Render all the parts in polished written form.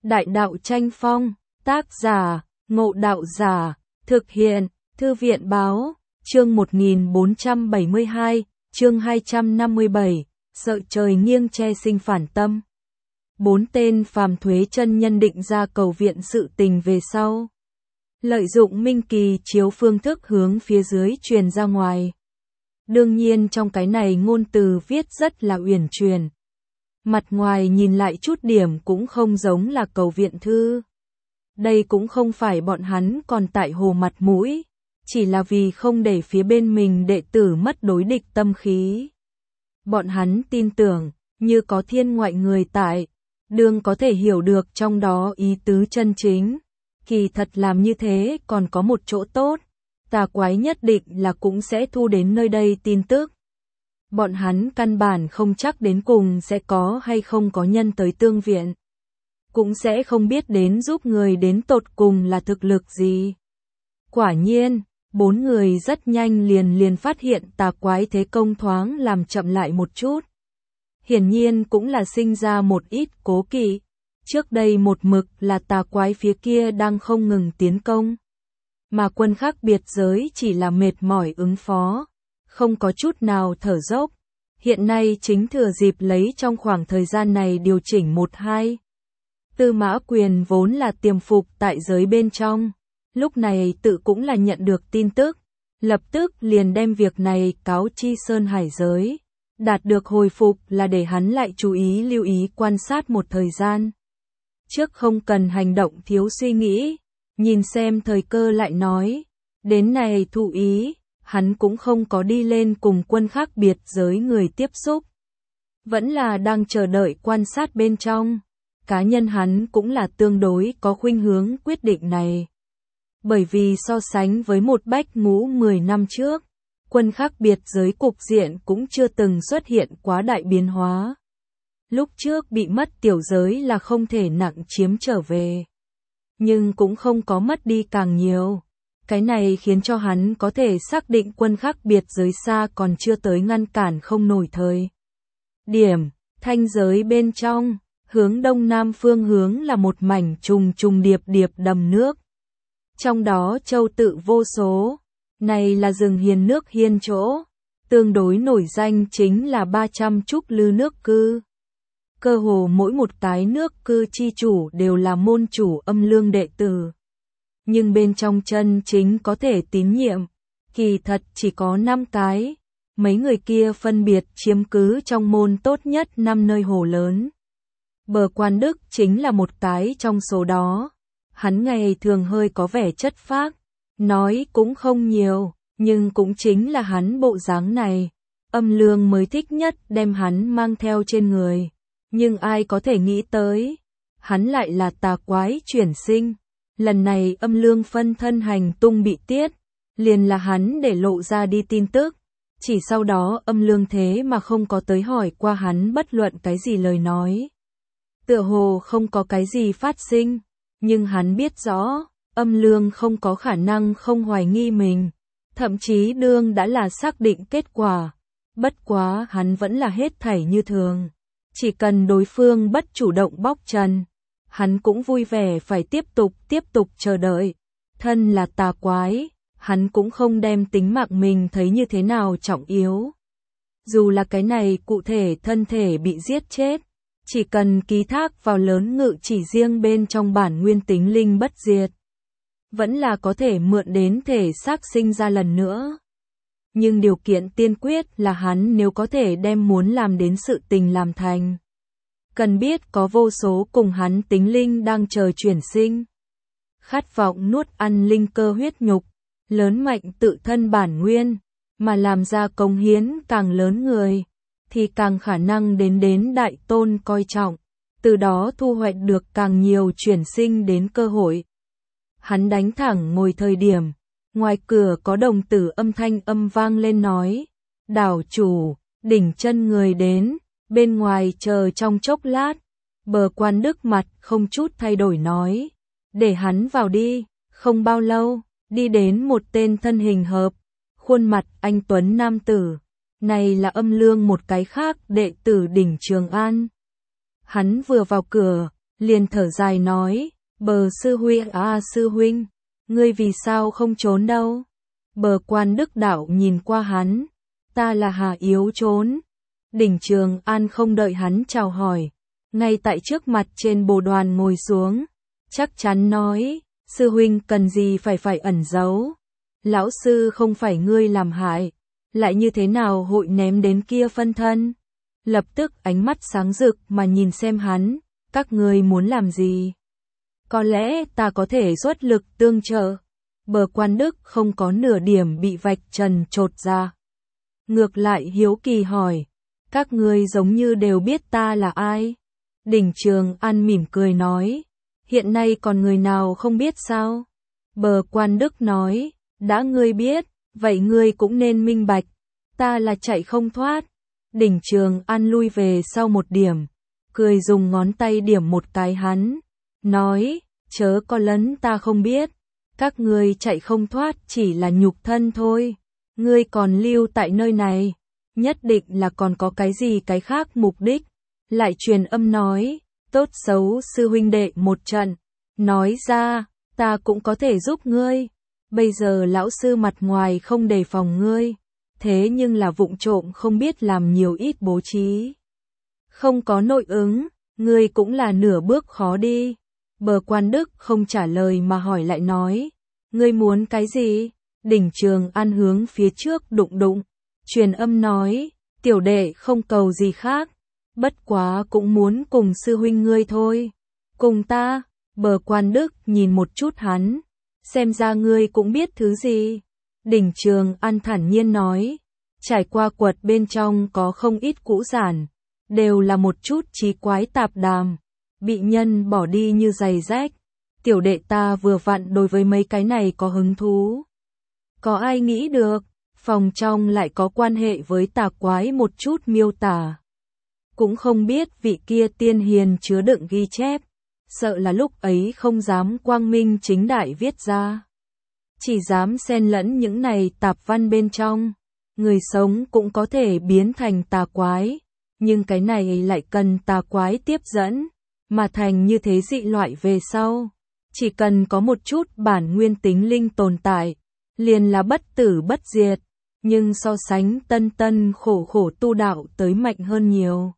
Đại đạo tranh phong, tác giả, Ngộ Đạo Giả, thực hiện, Thư viện báo, chương 1472, chương 257, sợ trời nghiêng che sinh phản tâm. 4 tên phàm thuế chân nhân định ra cầu viện sự tình về sau. Lợi dụng minh kỳ chiếu phương thức hướng phía dưới truyền ra ngoài. Đương nhiên trong cái này ngôn từ viết rất là uyển chuyển. Mặt ngoài nhìn lại chút điểm cũng không giống là cầu viện thư. Đây cũng không phải bọn hắn còn tại hồ mặt mũi, chỉ là vì không để phía bên mình đệ tử mất đối địch tâm khí. Bọn hắn tin tưởng, như có thiên ngoại người tại, đương có thể hiểu được trong đó ý tứ chân chính. Kỳ thật làm như thế còn có một chỗ tốt, tà quái nhất định là cũng sẽ thu đến nơi đây tin tức. Bọn hắn căn bản không chắc đến cùng sẽ có hay không có nhân tới tương viện. Cũng sẽ không biết đến giúp người đến tột cùng là thực lực gì. Quả nhiên, 4 người rất nhanh liền phát hiện tà quái thế công thoáng làm chậm lại một chút. Hiển nhiên cũng là sinh ra một ít cố kỵ. Trước đây một mực là tà quái phía kia đang không ngừng tiến công. Mà quân khác biệt giới chỉ là mệt mỏi ứng phó, không có chút nào thở dốc. Hiện nay chính thừa dịp lấy trong khoảng thời gian này điều chỉnh 1-2. Tư Mã Quyền vốn là tiềm phục tại giới bên trong, lúc này tự cũng là nhận được tin tức, lập tức liền đem việc này cáo chi Sơn Hải giới. Đạt được hồi phục là để hắn lại chú ý lưu ý quan sát một thời gian. Trước không cần hành động thiếu suy nghĩ, nhìn xem thời cơ lại nói. Đến này thụ ý, hắn cũng không có đi lên cùng quân khác biệt giới người tiếp xúc. Vẫn là đang chờ đợi quan sát bên trong. Cá nhân hắn cũng là tương đối có khuynh hướng quyết định này. Bởi vì so sánh với một Bách Ngũ 10 năm trước, quân khác biệt giới cục diện cũng chưa từng xuất hiện quá đại biến hóa. Lúc trước bị mất tiểu giới là không thể nặng chiếm trở về. Nhưng cũng không có mất đi càng nhiều. Cái này khiến cho hắn có thể xác định quân khác biệt giới xa còn chưa tới ngăn cản không nổi thời. Điểm, thanh giới bên trong, hướng đông nam phương hướng là một mảnh trùng điệp đầm nước. Trong đó châu tự vô số, này là rừng hiền nước hiên chỗ, tương đối nổi danh chính là 300 trúc lư nước cư. Cơ hồ mỗi một cái nước cư chi chủ đều là môn chủ Âm Lương đệ tử. Nhưng bên trong chân chính có thể tín nhiệm, kỳ thật chỉ có 5 cái. Mấy người kia phân biệt chiếm cứ trong môn tốt nhất 5 nơi hồ lớn. Bờ Quan Đức chính là một cái trong số đó. Hắn ngày thường hơi có vẻ chất phác, nói cũng không nhiều, nhưng cũng chính là hắn bộ dáng này. Âm Lương mới thích nhất đem hắn mang theo trên người. Nhưng ai có thể nghĩ tới, hắn lại là tà quái chuyển sinh. Lần này Âm Lương phân thân hành tung bị tiết, liền là hắn để lộ ra đi tin tức. Chỉ sau đó Âm Lương thế mà không có tới hỏi qua hắn bất luận cái gì lời nói. Tựa hồ không có cái gì phát sinh, nhưng hắn biết rõ, Âm Lương không có khả năng không hoài nghi mình. Thậm chí đương đã là xác định kết quả. Bất quá hắn vẫn là hết thảy như thường. Chỉ cần đối phương bất chủ động bóc trần, hắn cũng vui vẻ phải tiếp tục chờ đợi. Thân là tà quái, hắn cũng không đem tính mạng mình thấy như thế nào trọng yếu. Dù là cái này cụ thể thân thể bị giết chết, chỉ cần ký thác vào lớn ngự chỉ riêng bên trong bản nguyên tính linh bất diệt, vẫn là có thể mượn đến thể xác sinh ra lần nữa. Nhưng điều kiện tiên quyết là hắn nếu có thể đem muốn làm đến sự tình làm thành. Cần biết có vô số cùng hắn tính linh đang chờ chuyển sinh. Khát vọng nuốt ăn linh cơ huyết nhục, lớn mạnh tự thân bản nguyên, mà làm ra công hiến càng lớn người, thì càng khả năng đến đại tôn coi trọng, từ đó thu hoạch được càng nhiều chuyển sinh đến cơ hội. Hắn đánh thẳng ngồi thời điểm, ngoài cửa có đồng tử âm thanh vang lên nói, đảo chủ, đỉnh chân người đến, bên ngoài chờ trong chốc lát. Bờ Quan Đức mặt không chút thay đổi nói, để hắn vào đi. Không bao lâu, đi đến một tên thân hình hợp, khuôn mặt anh tuấn nam tử. Này là Âm Lương một cái khác đệ tử đỉnh Trường An. Hắn vừa vào cửa, liền thở dài nói, Bờ sư huynh sư huynh, ngươi vì sao không trốn đâu? Bờ Quan Đức Đạo nhìn qua hắn, ta là Hà Yếu trốn. Đỉnh Trường An không đợi hắn chào hỏi, ngay tại trước mặt trên bồ đoàn ngồi xuống, chắc chắn nói, sư huynh cần gì phải ẩn giấu. Lão sư không phải ngươi làm hại, lại như thế nào hội ném đến kia phân thân? Lập tức ánh mắt sáng rực mà nhìn xem hắn, các ngươi muốn làm gì? Có lẽ ta có thể xuất lực tương trợ. Bờ Quan Đức không có nửa điểm bị vạch trần chột ra. Ngược lại hiếu kỳ hỏi, các ngươi giống như đều biết ta là ai? Đỉnh Trường An mỉm cười nói, hiện nay còn người nào không biết sao? Bờ Quan Đức nói, đã ngươi biết, vậy ngươi cũng nên minh bạch, ta là chạy không thoát. Đỉnh Trường An lui về sau một điểm, cười dùng ngón tay điểm một cái hắn, nói, chớ có lấn ta không biết, các ngươi chạy không thoát chỉ là nhục thân thôi, ngươi còn lưu tại nơi này, nhất định là còn có cái gì cái khác mục đích. Lại truyền âm nói, tốt xấu sư huynh đệ một trận, nói ra, ta cũng có thể giúp ngươi, bây giờ lão sư mặt ngoài không đề phòng ngươi, thế nhưng là vụng trộm không biết làm nhiều ít bố trí. Không có nội ứng, ngươi cũng là nửa bước khó đi. Bờ Quan Đức không trả lời mà hỏi lại nói, ngươi muốn cái gì? Đỉnh Trường An hướng phía trước đụng, truyền âm nói, tiểu đệ không cầu gì khác, bất quá cũng muốn cùng sư huynh ngươi thôi. Cùng ta? Bờ Quan Đức nhìn một chút hắn, xem ra ngươi cũng biết thứ gì. Đỉnh Trường An thản nhiên nói, trải qua quật bên trong có không ít cũ giản, đều là một chút trí quái tạp đàm, bị nhân bỏ đi như giày rách. Tiểu đệ ta vừa vặn đối với mấy cái này có hứng thú. Có ai nghĩ được, phòng trong lại có quan hệ với tà quái một chút miêu tả. Cũng không biết vị kia tiên hiền chứa đựng ghi chép, sợ là lúc ấy không dám quang minh chính đại viết ra. Chỉ dám xen lẫn những này tạp văn bên trong, người sống cũng có thể biến thành tà quái, nhưng cái này lại cần tà quái tiếp dẫn, mà thành như thế dị loại về sau. Chỉ cần có một chút bản nguyên tính linh tồn tại, liền là bất tử bất diệt, nhưng so sánh tân khổ tu đạo tới mạnh hơn nhiều.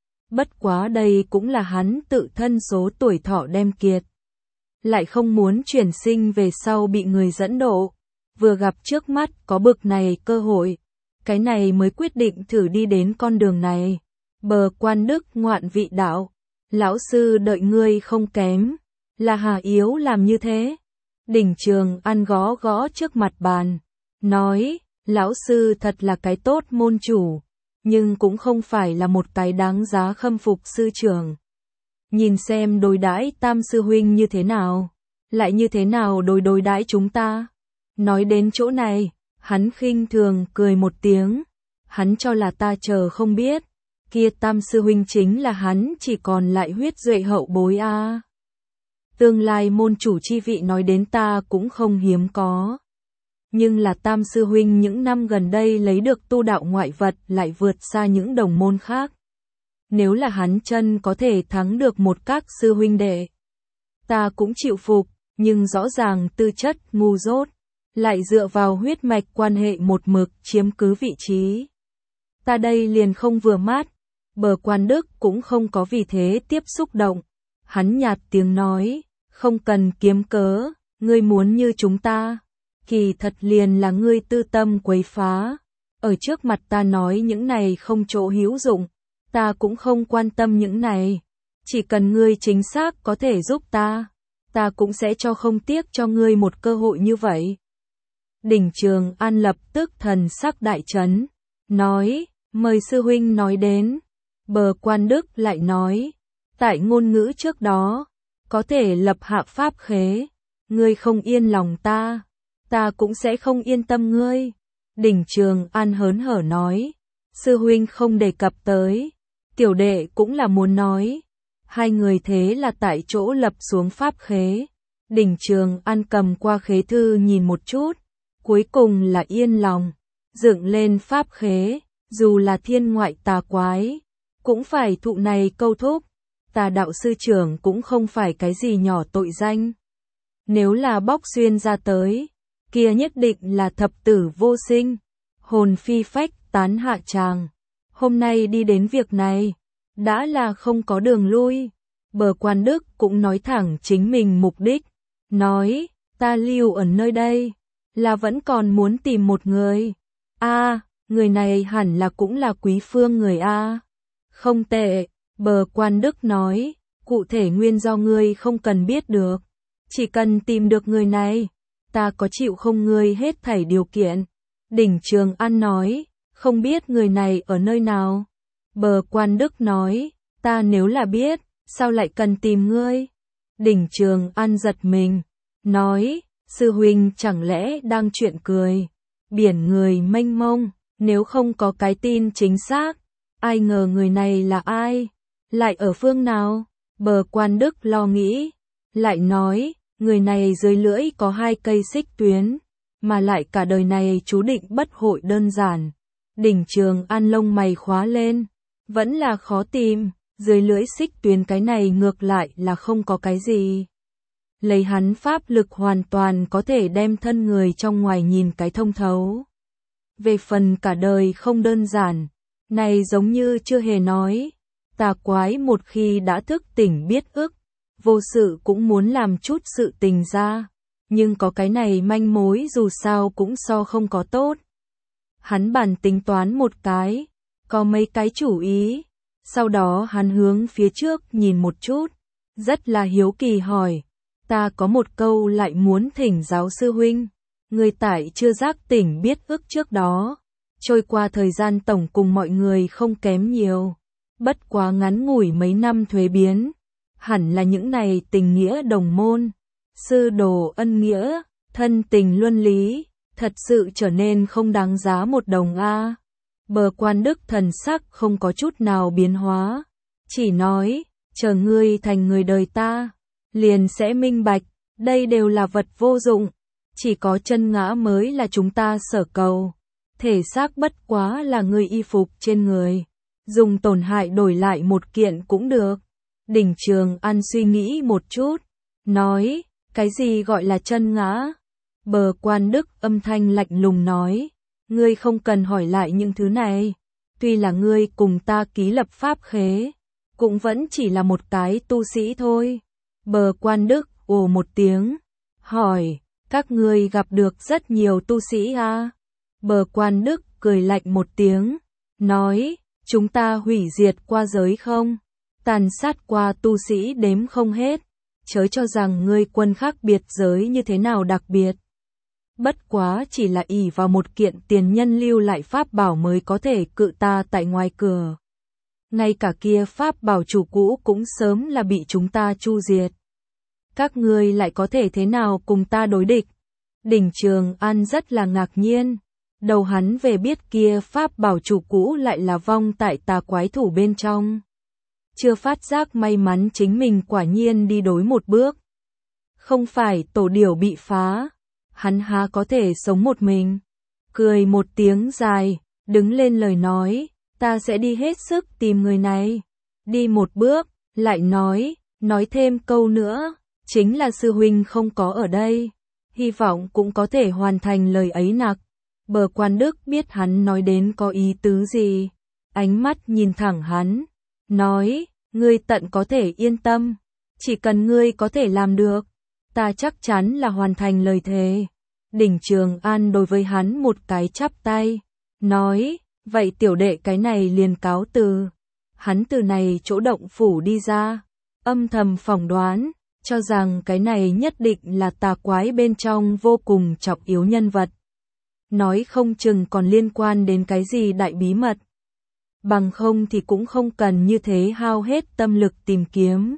Bất quá đây cũng là hắn tự thân số tuổi thọ đem kiệt. Lại không muốn chuyển sinh về sau bị người dẫn độ, vừa gặp trước mắt có bực này cơ hội, cái này mới quyết định thử đi đến con đường này. Bờ Quan Đức ngoạn vị đạo, lão sư đợi ngươi không kém, là Hà Yếu làm như thế. Đỉnh Trường An gõ trước mặt bàn, nói, lão sư thật là cái tốt môn chủ, nhưng cũng không phải là một cái đáng giá khâm phục sư trưởng. Nhìn xem đối đãi Tam sư huynh như thế nào, lại như thế nào đối đãi chúng ta. Nói đến chỗ này, hắn khinh thường cười một tiếng, hắn cho là ta chờ không biết, kia Tam sư huynh chính là hắn chỉ còn lại huyết duệ hậu bối a. Tương lai môn chủ chi vị nói đến ta cũng không hiếm có. Nhưng là Tam sư huynh những năm gần đây lấy được tu đạo ngoại vật lại vượt xa những đồng môn khác. Nếu là hắn chân có thể thắng được một các sư huynh đệ, ta cũng chịu phục, nhưng rõ ràng tư chất ngu dốt, lại dựa vào huyết mạch quan hệ một mực chiếm cứ vị trí. Ta đây liền không vừa mắt. Bờ Quan Đức cũng không có vì thế tiếp xúc động. Hắn nhạt tiếng nói, không cần kiếm cớ, ngươi muốn như chúng ta. Kỳ thật liền là ngươi tư tâm quấy phá. Ở trước mặt ta nói những này không chỗ hữu dụng, ta cũng không quan tâm những này. Chỉ cần ngươi chính xác có thể giúp ta, ta cũng sẽ cho không tiếc cho ngươi một cơ hội như vậy. Đỉnh Trường An lập tức thần sắc đại chấn, nói, mời sư huynh nói đến. Bờ Quan Đức lại nói, tại ngôn ngữ trước đó, có thể lập hạ pháp khế, ngươi không yên lòng ta, ta cũng sẽ không yên tâm ngươi. Đỉnh Trường An hớn hở nói, sư huynh không đề cập tới, tiểu đệ cũng là muốn nói. Hai người thế là tại chỗ lập xuống pháp khế. Đỉnh Trường An cầm qua khế thư nhìn một chút, cuối cùng là yên lòng, dựng lên pháp khế, dù là thiên ngoại tà quái, cũng phải thụ này câu thúc. Tà đạo sư trưởng cũng không phải cái gì nhỏ tội danh. Nếu là bóc xuyên ra tới, kia nhất định là thập tử vô sinh, hồn phi phách tán hạ tràng. Hôm nay đi đến việc này, đã là không có đường lui. Bờ Quan Đức cũng nói thẳng chính mình mục đích, nói, ta lưu ở nơi đây, là vẫn còn muốn tìm một người. Người này hẳn là cũng là Quý Phương người a. Không tệ, Bờ Quan Đức nói, cụ thể nguyên do ngươi không cần biết được, chỉ cần tìm được người này, ta có chịu không ngươi hết thảy điều kiện. Đỉnh Trường An nói, không biết người này ở nơi nào. Bờ Quan Đức nói, ta nếu là biết, sao lại cần tìm ngươi? Đỉnh Trường An giật mình, nói, sư huynh chẳng lẽ đang chuyện cười. Biển người mênh mông, nếu không có cái tin chính xác, ai ngờ người này là ai? Lại ở phương nào? Bờ Quan Đức lo nghĩ, lại nói, người này dưới lưỡi có 2 cây xích tuyến, mà lại cả đời này chú định bất hội đơn giản. Đỉnh Trường An lông mày khóa lên, vẫn là khó tìm, dưới lưỡi xích tuyến cái này ngược lại là không có cái gì. Lấy hắn pháp lực hoàn toàn có thể đem thân người trong ngoài nhìn cái thông thấu. Về phần cả đời không đơn giản, này giống như chưa hề nói, tà quái một khi đã thức tỉnh biết ức, vô sự cũng muốn làm chút sự tình ra, nhưng có cái này manh mối dù sao cũng so không có tốt. Hắn bản tính toán một cái, có mấy cái chủ ý, sau đó hắn hướng phía trước nhìn một chút, rất là hiếu kỳ hỏi, ta có một câu lại muốn thỉnh giáo sư huynh, người tại chưa giác tỉnh biết ức trước đó, trôi qua thời gian tổng cùng mọi người không kém nhiều, bất quá ngắn ngủi mấy năm thuế biến, hẳn là những này tình nghĩa đồng môn, sư đồ ân nghĩa, thân tình luân lý, thật sự trở nên không đáng giá một đồng a. Bờ Quan Đức thần sắc không có chút nào biến hóa, chỉ nói, chờ ngươi thành người đời ta, liền sẽ minh bạch, đây đều là vật vô dụng, chỉ có chân ngã mới là chúng ta sở cầu, thể xác bất quá là người y phục trên người, dùng tổn hại đổi lại một kiện cũng được. Đỉnh Trường An suy nghĩ một chút, nói, cái gì gọi là chân ngã? Bờ Quan Đức âm thanh lạnh lùng nói, ngươi không cần hỏi lại những thứ này, tuy là ngươi cùng ta ký lập pháp khế, cũng vẫn chỉ là một cái tu sĩ thôi. Bờ Quan Đức ồ một tiếng, hỏi, các ngươi gặp được rất nhiều tu sĩ à? Bờ Quan Đức cười lạnh một tiếng, nói, chúng ta hủy diệt qua giới không? Tàn sát qua tu sĩ đếm không hết, chớ cho rằng ngươi quân khác biệt giới như thế nào đặc biệt. Bất quá chỉ là ỷ vào một kiện tiền nhân lưu lại pháp bảo mới có thể cự ta tại ngoài cửa. Ngay cả kia pháp bảo chủ cũ cũng sớm là bị chúng ta chu diệt. Các ngươi lại có thể thế nào cùng ta đối địch? Đỉnh Trường An rất là ngạc nhiên. Đầu hắn về biết kia pháp bảo chủ cũ lại là vong tại tà quái thủ bên trong. Chưa phát giác may mắn chính mình quả nhiên đi đối một bước. Không phải tổ điểu bị phá, hắn há có thể sống một mình. Cười một tiếng dài, đứng lên lời nói, ta sẽ đi hết sức tìm người này. Đi một bước, lại nói thêm câu nữa, chính là sư huynh không có ở đây. Hy vọng cũng có thể hoàn thành lời ấy nặc. Bờ Quan Đức biết hắn nói đến có ý tứ gì, ánh mắt nhìn thẳng hắn, nói, ngươi tận có thể yên tâm, chỉ cần ngươi có thể làm được, ta chắc chắn là hoàn thành lời thề. Đỉnh Trường An đối với hắn một cái chắp tay, nói, vậy tiểu đệ cái này liền cáo từ. Hắn từ này chỗ động phủ đi ra, âm thầm phỏng đoán, cho rằng cái này nhất định là tà quái bên trong vô cùng trọng yếu nhân vật. Nói không chừng còn liên quan đến cái gì đại bí mật. Bằng không thì cũng không cần như thế hao hết tâm lực tìm kiếm.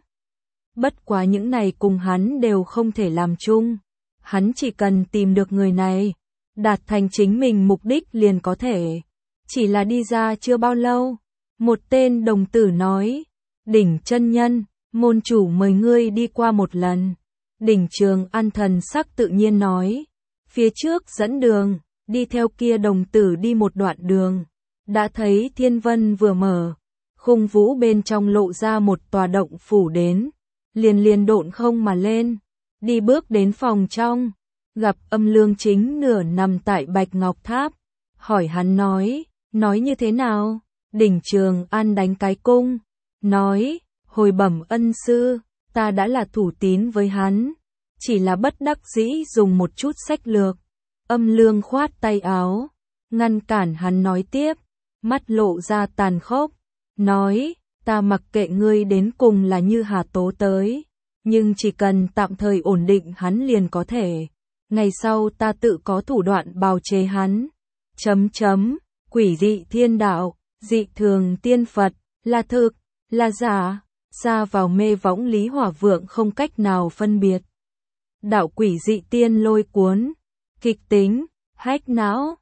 Bất quá những này cùng hắn đều không thể làm chung. Hắn chỉ cần tìm được người này, đạt thành chính mình mục đích liền có thể. Chỉ là đi ra chưa bao lâu, một tên đồng tử nói, Đỉnh chân nhân, môn chủ mời ngươi đi qua một lần. Đỉnh Trường An thần sắc tự nhiên nói, phía trước dẫn đường. Đi theo kia đồng tử đi một đoạn đường, đã thấy thiên vân vừa mở, Khung vũ bên trong lộ ra một tòa động phủ đến, liền độn không mà lên, đi bước đến phòng trong, gặp Âm Lương chính nửa nằm tại Bạch Ngọc Tháp, hỏi hắn nói như thế nào? Đỉnh Trường An đánh cái cung, nói, hồi bẩm ân sư, ta đã là thủ tín với hắn, chỉ là bất đắc dĩ dùng một chút sách lược. Âm Lương khoát tay áo, ngăn cản hắn nói tiếp, mắt lộ ra tàn khốc, nói, ta mặc kệ ngươi đến cùng là như Hà Tố tới, nhưng chỉ cần tạm thời ổn định hắn liền có thể, ngày sau ta tự có thủ đoạn bào chế hắn. Quỷ dị thiên đạo, dị thường tiên Phật, là thực, là giả, xa vào mê võng Lý Hỏa Vượng không cách nào phân biệt. Đạo quỷ dị tiên lôi cuốn, kịch tính, hách não,